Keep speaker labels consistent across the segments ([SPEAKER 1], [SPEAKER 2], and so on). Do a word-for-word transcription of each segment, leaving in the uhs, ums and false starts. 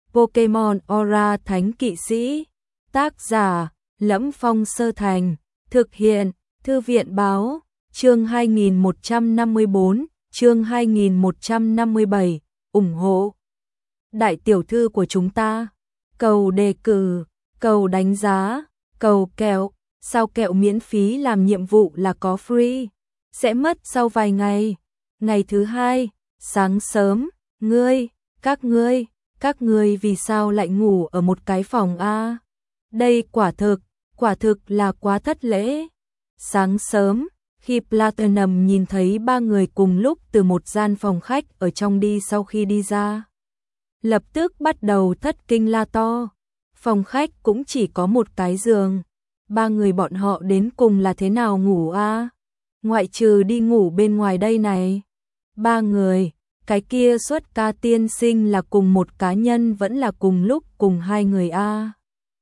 [SPEAKER 1] Pokemon Aura Thánh Kỵ Sĩ. Tác giả: Lẫm Phong Sơ Thành. Thực hiện: Thư viện báo. Chương hai nghìn một trăm năm mươi tư, chương hai nghìn một trăm năm mươi bảy. Ủng hộ đại tiểu thư của chúng ta. Cầu đề cử, cầu đánh giá, cầu kẹo. Sao kẹo miễn phí làm nhiệm vụ là có free. Sẽ mất sau vài ngày. Ngày thứ hai, sáng sớm, ngươi, các ngươi, các ngươi vì sao lại ngủ ở một cái phòng a? Đây quả thực, quả thực là quá thất lễ. Sáng sớm, khi Platinum nhìn thấy ba người cùng lúc từ một gian phòng khách ở trong đi sau khi đi ra, lập tức bắt đầu thất kinh la to. Phòng khách cũng chỉ có một cái giường. Ba người bọn họ đến cùng là thế nào ngủ a? Ngoại trừ đi ngủ bên ngoài đây này. Ba người, cái kia xuất ca tiên sinh là cùng một cá nhân vẫn là cùng lúc cùng hai người a?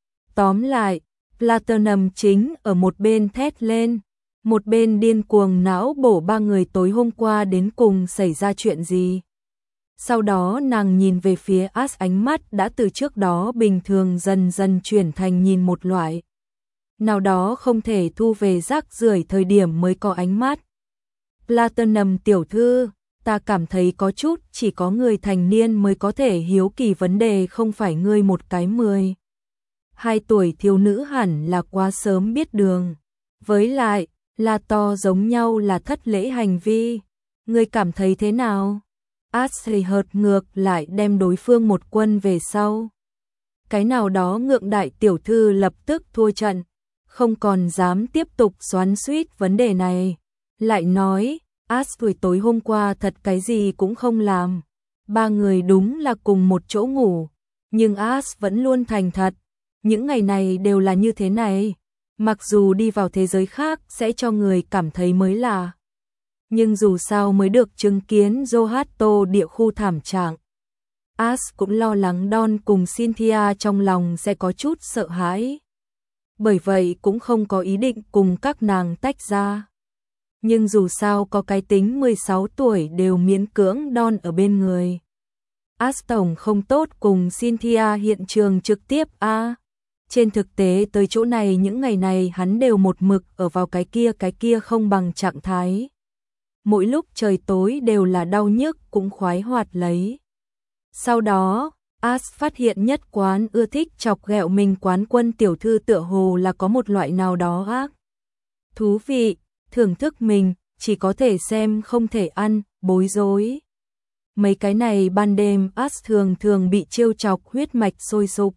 [SPEAKER 1] Tóm lại, Platinum chính ở một bên thét lên, một bên điên cuồng não bổ ba người tối hôm qua đến cùng xảy ra chuyện gì. Sau đó nàng nhìn về phía Ash, ánh mắt đã từ trước đó bình thường dần dần chuyển thành nhìn một loại nào đó không thể thu về rác rưởi thời điểm mới có ánh mắt. Platinum tiểu thư, ta cảm thấy có chút chỉ có người thành niên mới có thể hiếu kỳ vấn đề, không phải ngươi một cái mười hai tuổi thiếu nữ hẳn là quá sớm biết đường. Với lại, là to giống nhau là thất lễ hành vi. Ngươi cảm thấy thế nào? Ashley hợt ngược lại đem đối phương một quân về sau. Cái nào đó ngượng đại tiểu thư lập tức thua trận, không còn dám tiếp tục xoắn xuýt vấn đề này. Lại nói, Ashley tối hôm qua thật cái gì cũng không làm. Ba người đúng là cùng một chỗ ngủ, nhưng Ash vẫn luôn thành thật. Những ngày này đều là như thế này. Mặc dù đi vào thế giới khác sẽ cho người cảm thấy mới lạ, nhưng dù sao mới được chứng kiến Johto địa khu thảm trạng. Ash cũng lo lắng Don cùng Cynthia trong lòng sẽ có chút sợ hãi. Bởi vậy cũng không có ý định cùng các nàng tách ra. Nhưng dù sao có cái tính mười sáu tuổi đều miễn cưỡng Don ở bên người. Ash tổng không tốt cùng Cynthia hiện trường trực tiếp a. À. Trên thực tế tới chỗ này những ngày này hắn đều một mực ở vào cái kia cái kia không bằng trạng thái. Mỗi lúc trời tối đều là đau nhức cũng khoái hoạt lấy. Sau đó, Ash phát hiện nhất quán ưa thích chọc ghẹo mình quán quân tiểu thư tựa hồ là có một loại nào đó ác thú vị, thưởng thức mình, chỉ có thể xem không thể ăn, bối rối. Mấy cái này ban đêm Ash thường thường bị trêu chọc huyết mạch sôi sục.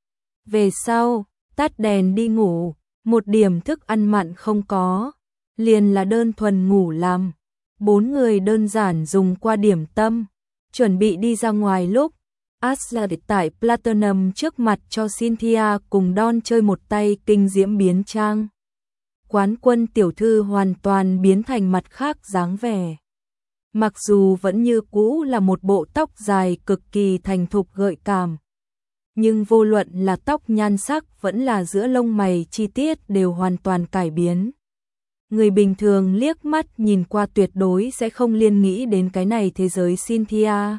[SPEAKER 1] Về sau, tắt đèn đi ngủ, một điểm thức ăn mặn không có, liền là đơn thuần ngủ làm. Bốn người đơn giản dùng qua điểm tâm, chuẩn bị đi ra ngoài lúc Ash là tại Platinum trước mặt cho Cynthia cùng Don chơi một tay kinh diễm biến trang. Quán quân tiểu thư hoàn toàn biến thành mặt khác dáng vẻ. Mặc dù vẫn như cũ là một bộ tóc dài cực kỳ thành thục gợi cảm, nhưng vô luận là tóc nhan sắc vẫn là giữa lông mày chi tiết đều hoàn toàn cải biến. Người bình thường liếc mắt nhìn qua tuyệt đối sẽ không liên nghĩ đến cái này thế giới Cynthia.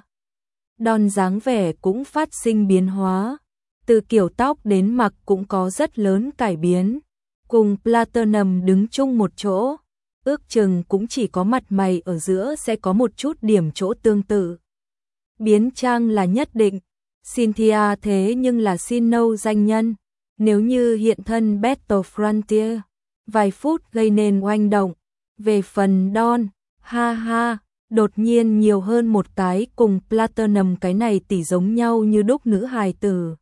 [SPEAKER 1] Don dáng vẻ cũng phát sinh biến hóa, từ kiểu tóc đến mặc cũng có rất lớn cải biến. Cùng Platinum đứng chung một chỗ, ước chừng cũng chỉ có mặt mày ở giữa sẽ có một chút điểm chỗ tương tự. Biến trang là nhất định. Cynthia thế nhưng là Sinnoh danh nhân, nếu như hiện thân Battle Frontier, vài phút gây nên oanh động. Về phần Don, ha ha, đột nhiên nhiều hơn một cái cùng Platinum cái này tỷ giống nhau như đúc nữ hài tử.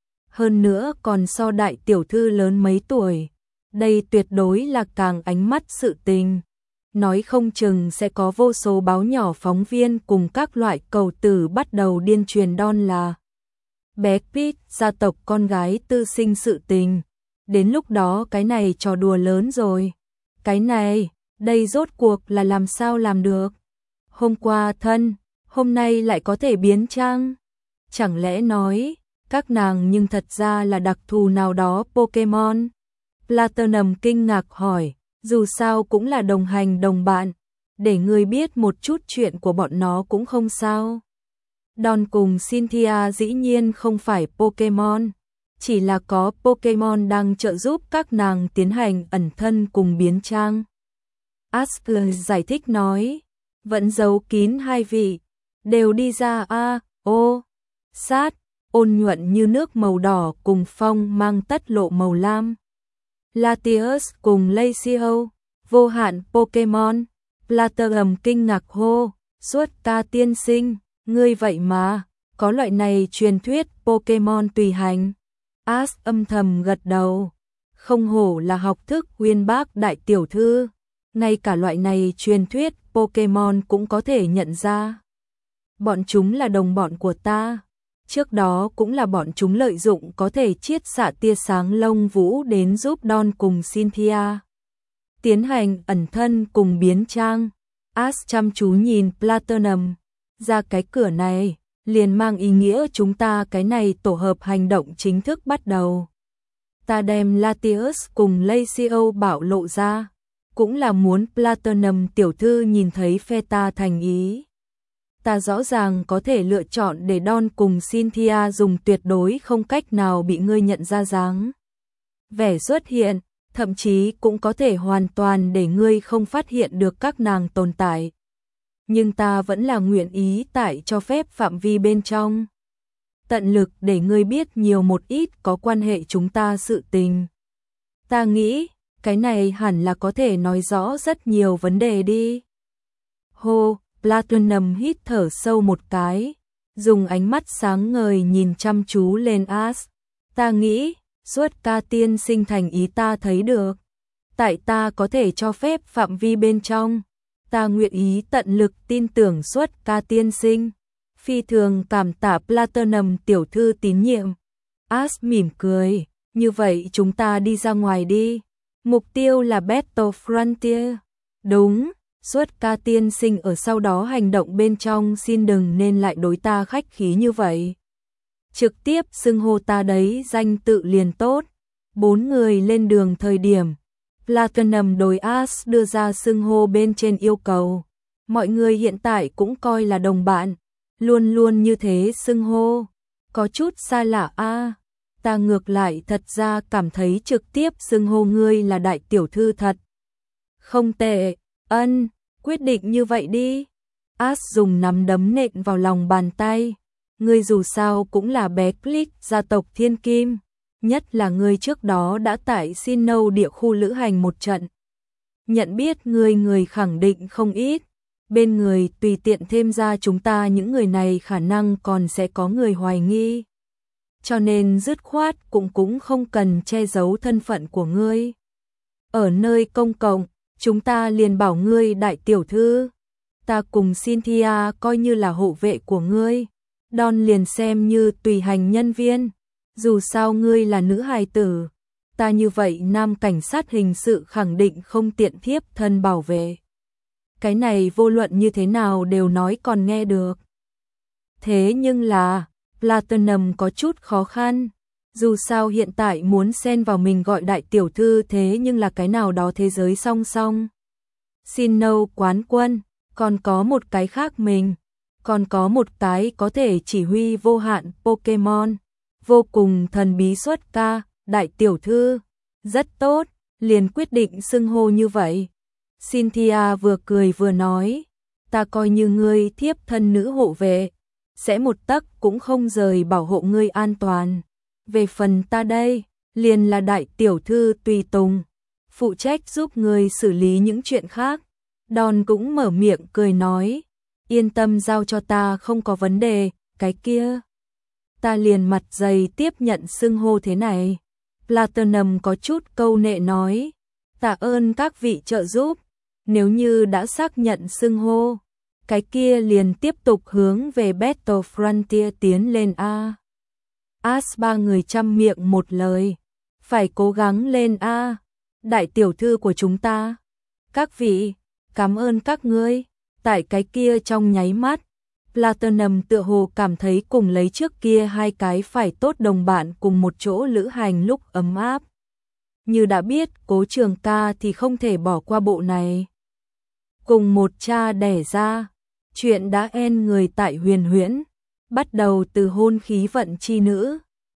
[SPEAKER 1] Hơn nữa còn so đại tiểu thư lớn mấy tuổi, đây tuyệt đối là càng ánh mắt sự tình. Nói không chừng sẽ có vô số báo nhỏ phóng viên cùng các loại cầu tử bắt đầu điên truyền Don là bé Pete gia tộc con gái tư sinh sự tình. Đến lúc đó cái này trò đùa lớn rồi. Cái này, đây rốt cuộc là làm sao làm được? Hôm qua thân, hôm nay lại có thể biến trang. Chẳng lẽ nói, các nàng nhưng thật ra là đặc thù nào đó Pokemon? Platinum kinh ngạc hỏi, dù sao cũng là đồng hành đồng bạn, để người biết một chút chuyện của bọn nó cũng không sao. Don cùng Cynthia dĩ nhiên không phải Pokemon, chỉ là có Pokemon đang trợ giúp các nàng tiến hành ẩn thân cùng biến trang. Ash giải thích nói, vẫn giấu kín hai vị, đều đi ra a, ô, sát, ôn nhuận như nước màu đỏ cùng phong mang tất lộ màu lam. Latios cùng Lacio, vô hạn Pokemon, Platinum kinh ngạc hô, suốt ca tiên sinh, ngươi vậy mà, có loại này truyền thuyết Pokemon tùy hành. Ash âm thầm gật đầu, không hổ là học thức uyên bác đại tiểu thư, ngay cả loại này truyền thuyết Pokemon cũng có thể nhận ra. Bọn chúng là đồng bọn của ta, trước đó cũng là bọn chúng lợi dụng có thể chiết xạ tia sáng lông vũ đến giúp Don cùng Cynthia tiến hành ẩn thân cùng biến trang. Ash chăm chú nhìn Platinum, ra cái cửa này liền mang ý nghĩa chúng ta cái này tổ hợp hành động chính thức bắt đầu. Ta đem Latios cùng Lacio bảo lộ ra, cũng là muốn Platinum tiểu thư nhìn thấy phe ta thành ý. Ta rõ ràng có thể lựa chọn để Don cùng Cynthia dùng tuyệt đối không cách nào bị ngươi nhận ra dáng vẻ xuất hiện, thậm chí cũng có thể hoàn toàn để ngươi không phát hiện được các nàng tồn tại. Nhưng ta vẫn là nguyện ý tại cho phép phạm vi bên trong, tận lực để ngươi biết nhiều một ít có quan hệ chúng ta sự tình. Ta nghĩ, cái này hẳn là có thể nói rõ rất nhiều vấn đề đi. Hô, Platinum hít thở sâu một cái, dùng ánh mắt sáng ngời nhìn chăm chú lên Ash. Ta nghĩ, suốt ca tiên sinh thành ý ta thấy được. Tại ta có thể cho phép phạm vi bên trong, ta nguyện ý tận lực tin tưởng suốt ca tiên sinh. Phi thường cảm tạ Platinum tiểu thư tín nhiệm. Ash mỉm cười, như vậy chúng ta đi ra ngoài đi. Mục tiêu là Battle Frontier. Đúng, suốt ca tiên sinh ở sau đó hành động bên trong xin đừng nên lại đối ta khách khí như vậy. Trực tiếp xưng hô ta đấy danh tự liền tốt. Bốn người lên đường thời điểm, Platinum đối Ash đưa ra xưng hô bên trên yêu cầu. Mọi người hiện tại cũng coi là đồng bạn, luôn luôn như thế xưng hô, có chút xa lạ a. Ta ngược lại thật ra cảm thấy trực tiếp xưng hô ngươi là đại tiểu thư thật không tệ. Ân, quyết định như vậy đi. Ash dùng nắm đấm nện vào lòng bàn tay. Ngươi dù sao cũng là bé Click gia tộc Thiên Kim, nhất là ngươi trước đó đã tại Sinnoh địa khu lữ hành một trận. Nhận biết ngươi người khẳng định không ít, bên người tùy tiện thêm ra chúng ta những người này khả năng còn sẽ có người hoài nghi. Cho nên dứt khoát cũng cũng không cần che giấu thân phận của ngươi. Ở nơi công cộng, chúng ta liền bảo ngươi đại tiểu thư. Ta cùng Cynthia coi như là hộ vệ của ngươi. Don liền xem như tùy hành nhân viên. Dù sao ngươi là nữ hài tử, ta như vậy nam cảnh sát hình sự khẳng định không tiện thiếp thân bảo vệ. Cái này vô luận như thế nào đều nói còn nghe được. Thế nhưng là, Platinum có chút khó khăn. Dù sao hiện tại muốn xen vào mình gọi đại tiểu thư thế nhưng là cái nào đó thế giới song song. Sinnoh quán quân, còn có một cái khác mình, còn có một cái có thể chỉ huy vô hạn Pokemon, vô cùng thần bí xuất ca, đại tiểu thư. Rất tốt, liền quyết định xưng hô như vậy. Cynthia vừa cười vừa nói, ta coi như ngươi thiếp thân nữ hộ vệ, sẽ một tấc cũng không rời bảo hộ ngươi an toàn. Về phần ta đây, liền là đại tiểu thư tùy tùng, phụ trách giúp ngươi xử lý những chuyện khác. Don cũng mở miệng cười nói, yên tâm giao cho ta không có vấn đề, cái kia. Ta liền mặt dày tiếp nhận xưng hô thế này. Platinum có chút câu nệ nói, tạ ơn các vị trợ giúp, nếu như đã xác nhận xưng hô, cái kia liền tiếp tục hướng về Battle Frontier tiến lên a. Ash ba người chăm miệng một lời, phải cố gắng lên a, đại tiểu thư của chúng ta. Các vị, cảm ơn các ngươi. Tại cái kia trong nháy mắt, Platinum tựa hồ cảm thấy cùng lấy trước kia hai cái phải tốt đồng bạn cùng một chỗ lữ hành lúc ấm áp. Như đã biết Cố Trường Ca thì không thể bỏ qua bộ này. Cùng một cha đẻ ra, chuyện đã en người tại Huyền Huyễn, bắt đầu từ hôn khí vận chi nữ.